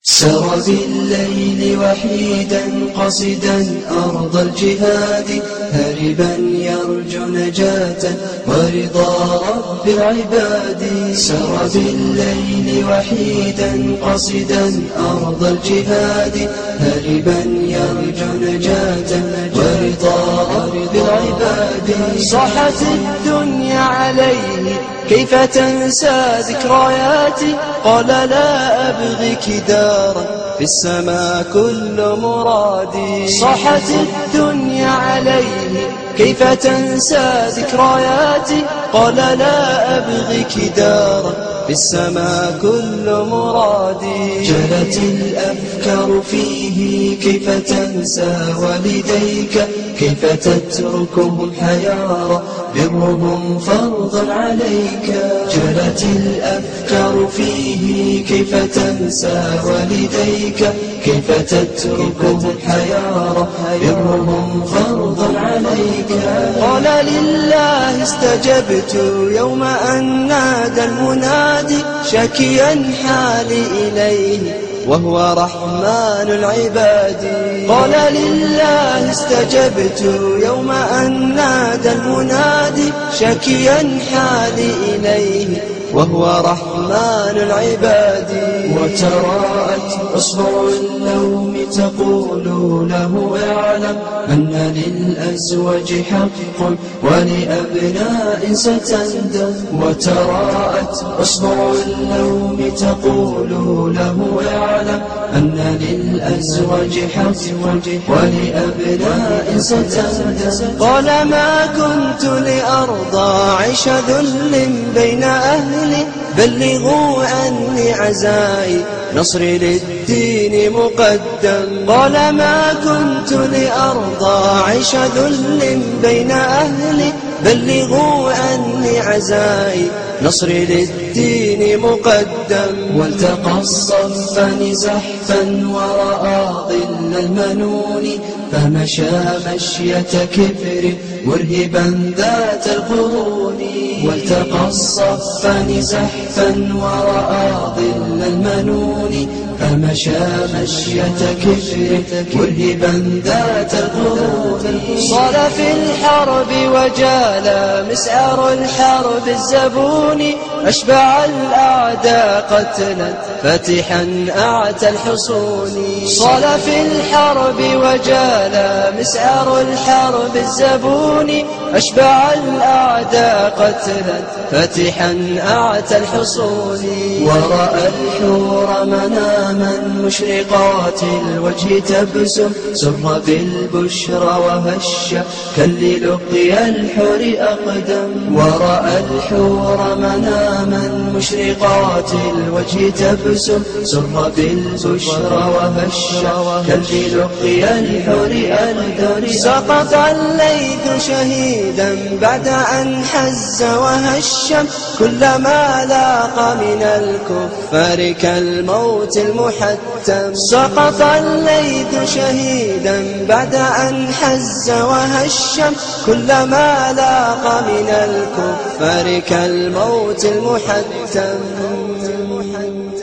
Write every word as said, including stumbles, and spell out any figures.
سر بالليل وحيدا قصدا أرض الجهاد هاربا يرجو نجاة ورضا رب العباد. سر بالليل وحيدا قصدا أرض الجهاد هاربا يرجو نجاة ورضا رب العباد. صاحت الدنيا عليه كيف تنسى ذكرياتي، قال لا أبغيك دارا في السماء كل مرادي. صاحت الدنيا عليه كيف تنسى ذكرياتي، قال لا أبغيك دارا في السماء كل مرادي. جلت الأفكار فيه كيف تنسى والديك، كيف تتركهم حيارى برهم فرضا عليك. جلت الأفكار فيه كيف تنسى والديك، كيف تتركهم حيارى برهم فرضا عليك. قال لله استجبت يوم أن نادى المنادي شاكيا حالي إليه وهو رحمن العباد. قال لله استجبت يوم أن نادى المنادي شاكيا حالي إليه وهو رحمن العباد. وتراءت أصبع اللوم تقول له اعلم أن للأزواج حق ولأبناء ستندم. وتراءت أصبع اللوم تقول له اعلم أن للأزواج حق ولأبناء ستندم. قال ما كنت لأرضى عيش ذل بين أهلي، بلغوا أني عزائي نصري للدين مقدم. قال ما كنت لأرضى عيش ذل بين أهلي، بلغوا أني عزائي نصري للدين مقدم. والتقى الصفان زحفا ورأى ظل المنون، فمشى مشية كبر مرهبا ذات القرون. والتقى الصفان زحفا ورأى ظل المنون، فمشى مشية كبر مرهبا ذات القرون. صال في الحرب وجال مسعر الحرب الزبون، أشبع الأعداء قتلا فاتحا أعتى الحصون. صال في الحرب وجال مسعر الحرب الزبون، أشبع الأعداء قتلا فاتحا أعتى الحصون. ورأى الحور مناما مشرقات الوجه تبسم، سر بالبشرى وهش كاللقيا الحور أقدم. ورأى الحور مناما مشرقات الوجه تبسم، سر بالبشرى وهش كاللقيا الحور أقدم. سقط الليث شهيدا بعد أن حز وهشم، كلما لاق من الكفار كالموت المحتم. سقط الليث شهيدا بعد أن حز وهشم، كلما لاق من الكفار كالموت المحتم.